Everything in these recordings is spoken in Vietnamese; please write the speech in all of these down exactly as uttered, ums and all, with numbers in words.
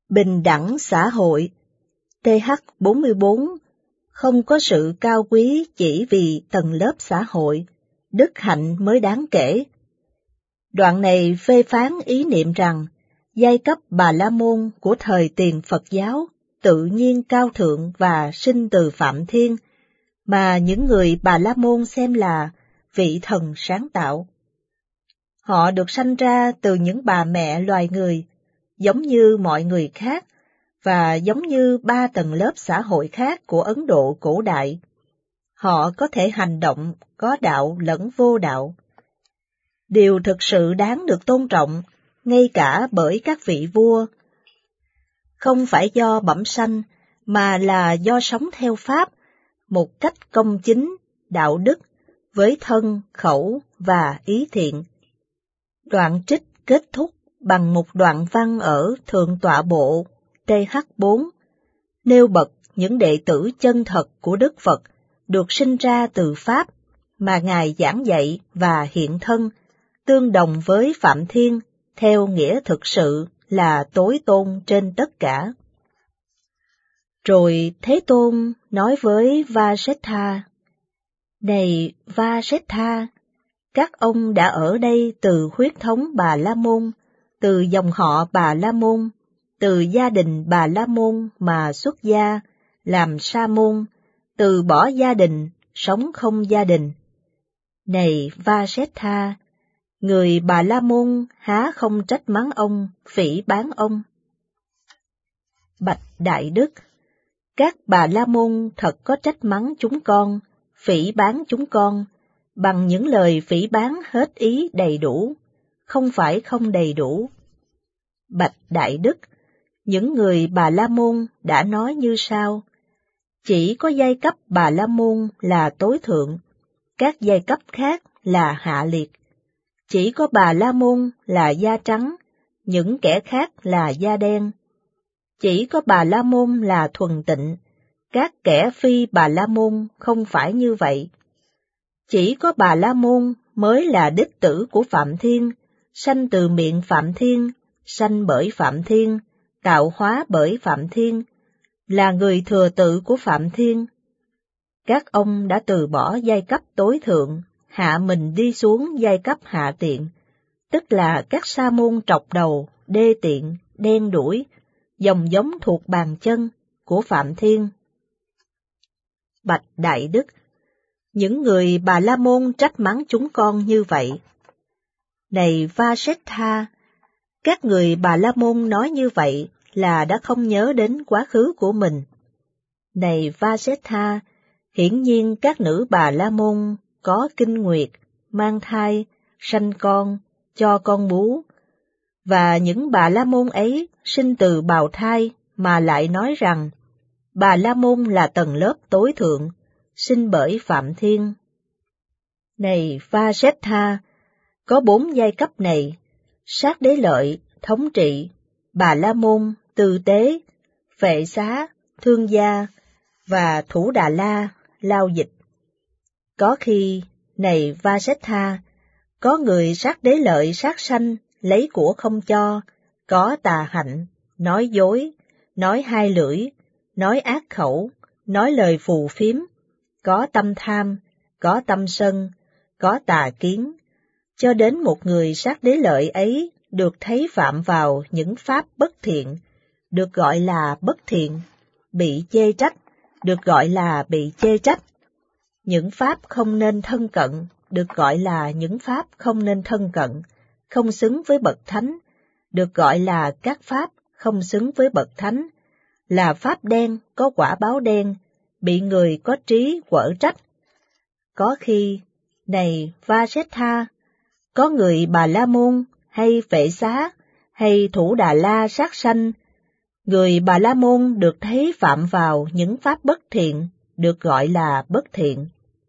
Bình đẳng xã hội T H bốn mươi bốn không có sự cao quý chỉ vì tầng lớp xã hội, đức hạnh mới đáng kể. Đoạn này phê phán ý niệm rằng giai cấp Bà La Môn của thời tiền Phật giáo tự nhiên cao thượng và sinh từ Phạm Thiên, mà những người Bà La Môn xem là vị thần sáng tạo. Họ được sanh ra từ những bà mẹ loài người, giống như mọi người khác, và giống như ba tầng lớp xã hội khác của Ấn Độ cổ đại. Họ có thể hành động có đạo lẫn vô đạo. Điều thực sự đáng được tôn trọng, ngay cả bởi các vị vua, không phải do bẩm sanh, mà là do sống theo Pháp, một cách công chính, đạo đức, với thân, khẩu và ý thiện. Đoạn trích kết thúc bằng một đoạn văn ở Thượng Tọa Bộ T H bốn, nêu bật những đệ tử chân thật của Đức Phật được sinh ra từ Pháp mà Ngài giảng dạy và hiện thân, tương đồng với Phạm Thiên, theo nghĩa thực sự là tối tôn trên tất cả. Rồi Thế Tôn nói với Vasetha: Này Vasetha, các ông đã ở đây từ huyết thống Bà La Môn, từ dòng họ Bà La Môn, từ gia đình Bà La Môn mà xuất gia, làm sa môn, từ bỏ gia đình, sống không gia đình. Này Vasetha, người Bà La Môn há không trách mắng ông, phỉ báng ông? Bạch Đại Đức, các Bà La Môn thật có trách mắng chúng con, phỉ báng chúng con, bằng những lời phỉ báng hết ý đầy đủ, không phải không đầy đủ. Bạch Đại Đức, những người Bà La Môn đã nói như sau: chỉ có giai cấp Bà La Môn là tối thượng, các giai cấp khác là hạ liệt. Chỉ có Bà La Môn là da trắng, những kẻ khác là da đen. Chỉ có Bà La Môn là thuần tịnh, các kẻ phi Bà La Môn không phải như vậy. Chỉ có Bà La Môn mới là đích tử của Phạm Thiên, sanh từ miệng Phạm Thiên, sanh bởi Phạm Thiên, tạo hóa bởi Phạm Thiên, là người thừa tự của Phạm Thiên. Các ông đã từ bỏ giai cấp tối thượng, hạ mình đi xuống giai cấp hạ tiện, tức là các sa môn trọc đầu, đê tiện, đen đuổi, dòng giống thuộc bàn chân của Phạm Thiên. Bạch Đại Đức, những người Bà La Môn trách mắng chúng con như vậy. Này Vasetha, các người Bà La Môn nói như vậy là đã không nhớ đến quá khứ của mình. Này Vasetha, hiển nhiên các nữ Bà La Môn có kinh nguyệt, mang thai, sanh con, cho con bú, và những Bà La Môn ấy sinh từ bào thai mà lại nói rằng Bà La Môn là tầng lớp tối thượng, sinh bởi Phạm Thiên. Này Vasetha, có bốn giai cấp này: Sát Đế Lợi, thống trị, Bà La Môn, tư tế, Phệ Xá, thương gia, và Thủ Đà La, lao dịch. Có khi, này Vasetha, có người sát đế lợi sát sanh, lấy của không cho, có tà hạnh, nói dối, nói hai lưỡi, nói ác khẩu, nói lời phù phiếm, có tâm tham, có tâm sân, có tà kiến, cho đến một người sát đế lợi ấy được thấy phạm vào những pháp bất thiện, được gọi là bất thiện, bị chê trách, được gọi là bị chê trách. Những pháp không nên thân cận, được gọi là những pháp không nên thân cận, không xứng với bậc thánh, được gọi là các pháp không xứng với bậc thánh, là pháp đen có quả báo đen, bị người có trí quở trách. Có khi, này Vasetha, có người Bà La Môn hay Phệ Xá hay Thủ Đà La sát sanh, người Bà La Môn được thấy phạm vào những pháp bất thiện, được gọi là bất thiện.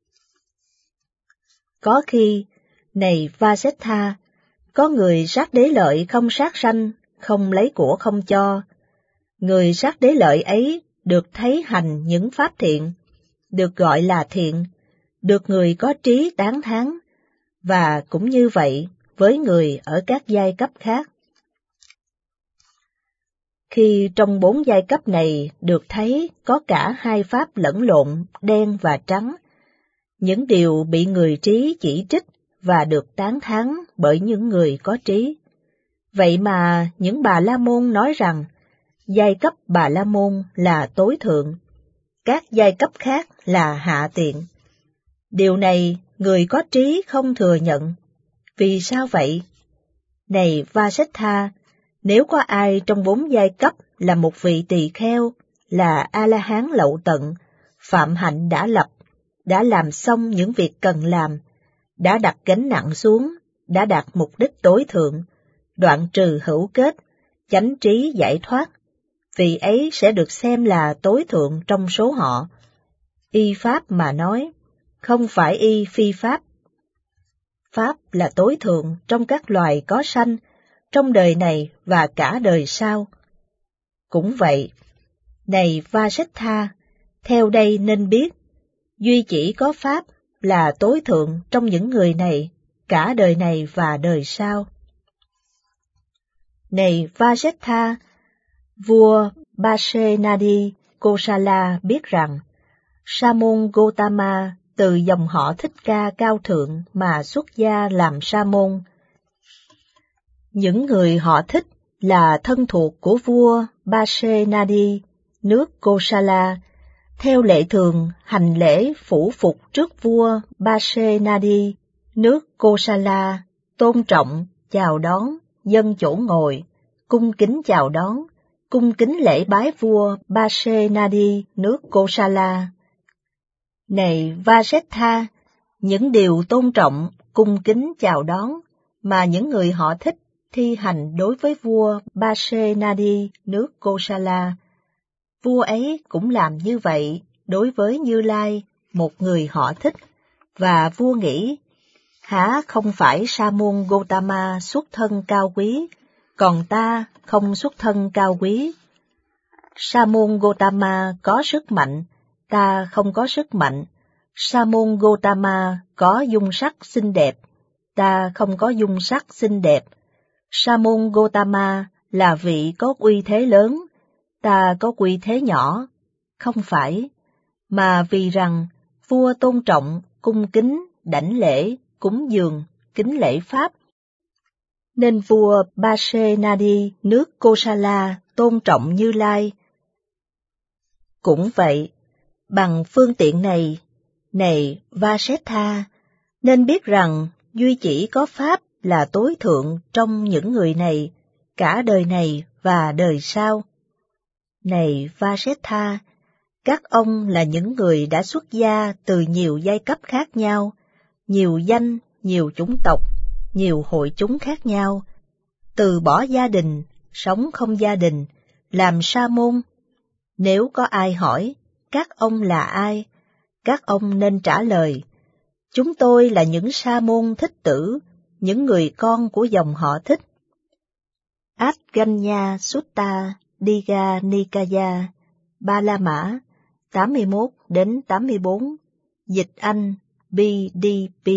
Có khi, này Vasetha, có người sát đế lợi không sát sanh, không lấy của không cho, người sát đế lợi ấy được thấy hành những pháp thiện, được gọi là thiện, được người có trí tán thán, và cũng như vậy với người ở các giai cấp khác. khi trong bốn giai cấp này được thấy có cả hai pháp lẫn lộn, đen và trắng, những điều bị người trí chỉ trích và được tán thán bởi những người có trí. Vậy mà những Bà La Môn nói rằng giai cấp Bà La Môn là tối thượng, các giai cấp khác là hạ tiện. Điều này người có trí không thừa nhận. Vì sao vậy? Này Vasetha, nếu có ai trong bốn giai cấp là một vị tỳ kheo, là A-la-hán lậu tận, phạm hạnh đã lập, đã làm xong những việc cần làm, đã đặt gánh nặng xuống, đã đạt mục đích tối thượng, đoạn trừ hữu kết, chánh trí giải thoát, vị ấy sẽ được xem là tối thượng trong số họ. Y pháp mà nói, không phải y phi pháp. Pháp là tối thượng trong các loài có sanh, trong đời này và cả đời sau. Cũng vậy, này Vasetha, theo đây nên biết, duy chỉ có Pháp là tối thượng trong những người này, cả đời này và đời sau. Này Vasetha, vua Pasenadi Kosala biết rằng, Sa môn Gotama từ dòng họ Thích Ca cao thượng mà xuất gia làm sa môn. Những người họ Thích là thân thuộc của vua Pasenadi, nước Kosala, theo lệ thường hành lễ phủ phục trước vua Pasenadi, nước Kosala, tôn trọng, chào đón, dâng chỗ ngồi, cung kính chào đón, cung kính lễ bái vua Pasenadi, nước Kosala. Này Vasetha, những điều tôn trọng, cung kính chào đón mà những người họ Thích thi hành đối với vua Pasenadi, nước Kosala, vua ấy cũng làm như vậy đối với Như Lai, một người họ Thích, và vua nghĩ, hả không phải Sa môn Gotama xuất thân cao quý, còn ta không xuất thân cao quý. Sa môn Gotama có sức mạnh, ta không có sức mạnh. Sa môn Gotama có dung sắc xinh đẹp, ta không có dung sắc xinh đẹp. Sa môn Gotama là vị có uy thế lớn, ta có uy thế nhỏ. Không phải, mà vì rằng vua tôn trọng, cung kính, đảnh lễ, cúng dường, kính lễ pháp, nên vua Pasenadi, nước Kosala tôn trọng Như Lai. Cũng vậy, bằng phương tiện này, này Vasetha, nên biết rằng duy chỉ có Pháp là tối thượng trong những người này, cả đời này và đời sau. Này Vasetha, các ông là những người đã xuất gia từ nhiều giai cấp khác nhau, nhiều danh, nhiều chủng tộc, nhiều hội chúng khác nhau, từ bỏ gia đình, sống không gia đình, làm sa môn. Nếu có ai hỏi, các ông là ai? Các ông nên trả lời, chúng tôi là những sa môn thích tử, những người con của dòng họ Thích. Atganya Sutta Diga Nikaya, Ba La Mã, tám mươi mốt đến tám mươi bốn, dịch Anh B D P.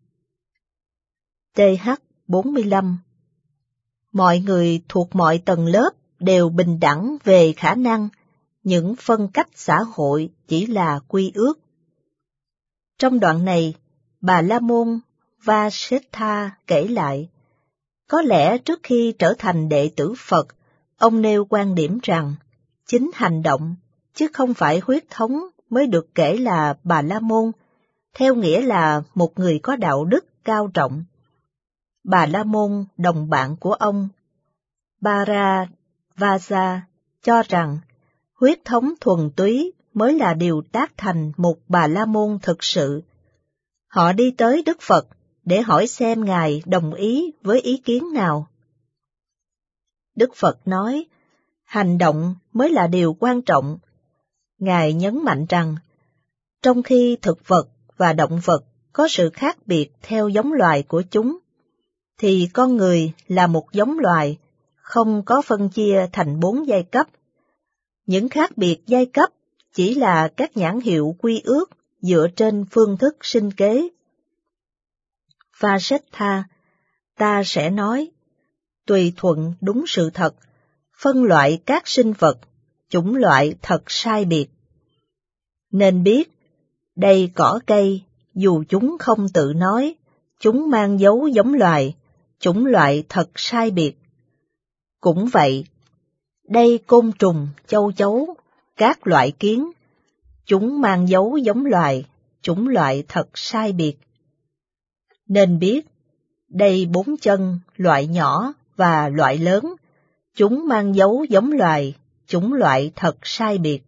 T H bốn mươi lăm. Mọi người thuộc mọi tầng lớp đều bình đẳng về khả năng, những phân cách xã hội chỉ là quy ước. Trong đoạn này, Bà La Môn Vasetha kể lại, có lẽ trước khi trở thành đệ tử Phật, ông nêu quan điểm rằng, chính hành động, chứ không phải huyết thống mới được kể là Bà La Môn, theo nghĩa là một người có đạo đức cao trọng. Bà La Môn, đồng bạn của ông, Bharavaja, cho rằng, huyết thống thuần túy mới là điều tác thành một Bà La Môn thực sự. Họ đi tới Đức Phật để hỏi xem Ngài đồng ý với ý kiến nào. Đức Phật nói, hành động mới là điều quan trọng. Ngài nhấn mạnh rằng, trong khi thực vật và động vật có sự khác biệt theo giống loài của chúng, thì con người là một giống loài, không có phân chia thành bốn giai cấp. Những khác biệt giai cấp chỉ là các nhãn hiệu quy ước dựa trên phương thức sinh kế. Vasetha, ta sẽ nói, tùy thuận đúng sự thật, phân loại các sinh vật, chủng loại thật sai biệt. Nên biết, đây cỏ cây, dù chúng không tự nói, chúng mang dấu giống loài, chủng loại thật sai biệt. Cũng vậy, đây côn trùng, châu chấu, các loại kiến, chúng mang dấu giống loài, chủng loại thật sai biệt. Nên biết, đây bốn chân, loại nhỏ và loại lớn, chúng mang dấu giống loài, chủng loại thật sai biệt.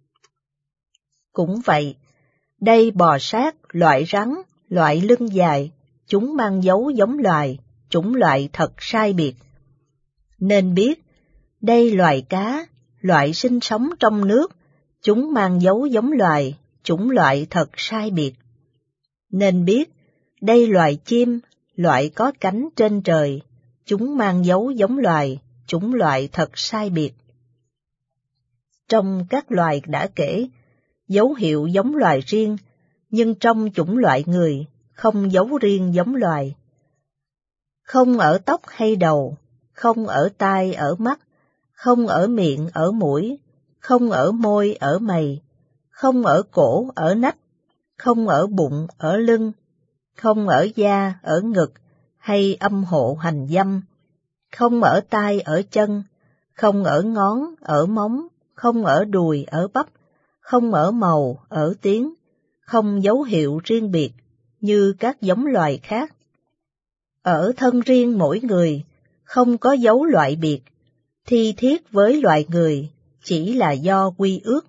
Cũng vậy, đây bò sát, loại rắn, loại lưng dài, chúng mang dấu giống loài, chủng loại thật sai biệt. Nên biết, đây loài cá, loại sinh sống trong nước, chúng mang dấu giống loài, chủng loại thật sai biệt. Nên biết, đây loài chim, loại có cánh trên trời, chúng mang dấu giống loài, chủng loại thật sai biệt. Trong các loài đã kể, dấu hiệu giống loài riêng, nhưng trong chủng loại người, không dấu riêng giống loài. Không ở tóc hay đầu, không ở tai ở mắt, không ở miệng ở mũi, không ở môi ở mày, không ở cổ ở nách, không ở bụng ở lưng, không ở da ở ngực hay âm hộ hành dâm, không ở tai ở chân, không ở ngón ở móng, không ở đùi ở bắp, không ở màu ở tiếng, không dấu hiệu riêng biệt như các giống loài khác. Ở thân riêng mỗi người, không có dấu loại biệt, thi thiết với loài người chỉ là do quy ước.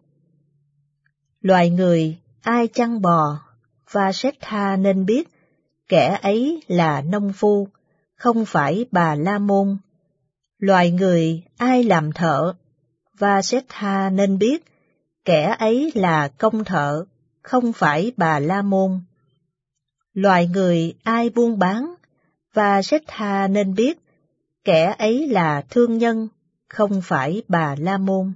Loài người ai chăn bò, Vasetha nên biết, kẻ ấy là nông phu, không phải Bà La Môn. Loài người ai làm thợ, Vasetha nên biết, kẻ ấy là công thợ, không phải Bà La Môn. Loài người ai buôn bán, Vasetha nên biết, kẻ ấy là thương nhân, không phải Bà La Môn.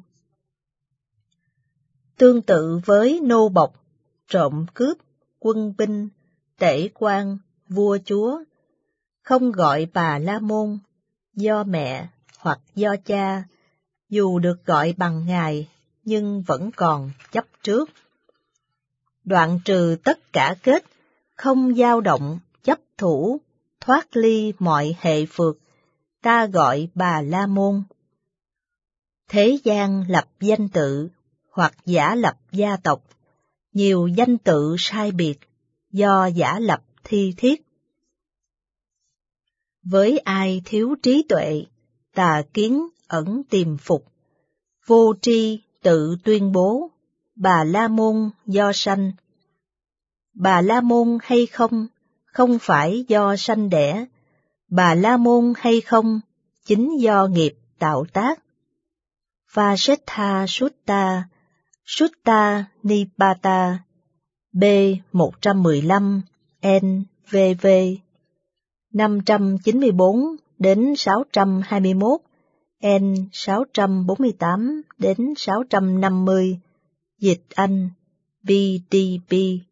Tương tự với nô bộc, trộm cướp, quân binh, tể quan, vua chúa, không gọi Bà La Môn, do mẹ hoặc do cha, dù được gọi bằng ngài, nhưng vẫn còn chấp trước. Đoạn trừ tất cả kết, không dao động, chấp thủ, thoát ly mọi hệ phược, ta gọi Bà La Môn. Thế gian lập danh tự, hoặc giả lập gia tộc, nhiều danh tự sai biệt, do giả lập thi thiết. Với ai thiếu trí tuệ, tà kiến ẩn tìm phục, vô tri tự tuyên bố, Bà La Môn do sanh. Bà La Môn hay không, không phải do sanh đẻ, Bà La Môn hay không, chính do nghiệp tạo tác. Vasetha Sutta, Sutta Nipata, B một trăm mười lăm, N V V, năm trăm chín mươi bốn đến sáu trăm hai mươi mốt, N sáu trăm bốn mươi tám đến sáu trăm năm mươi, dịch Anh, B D B.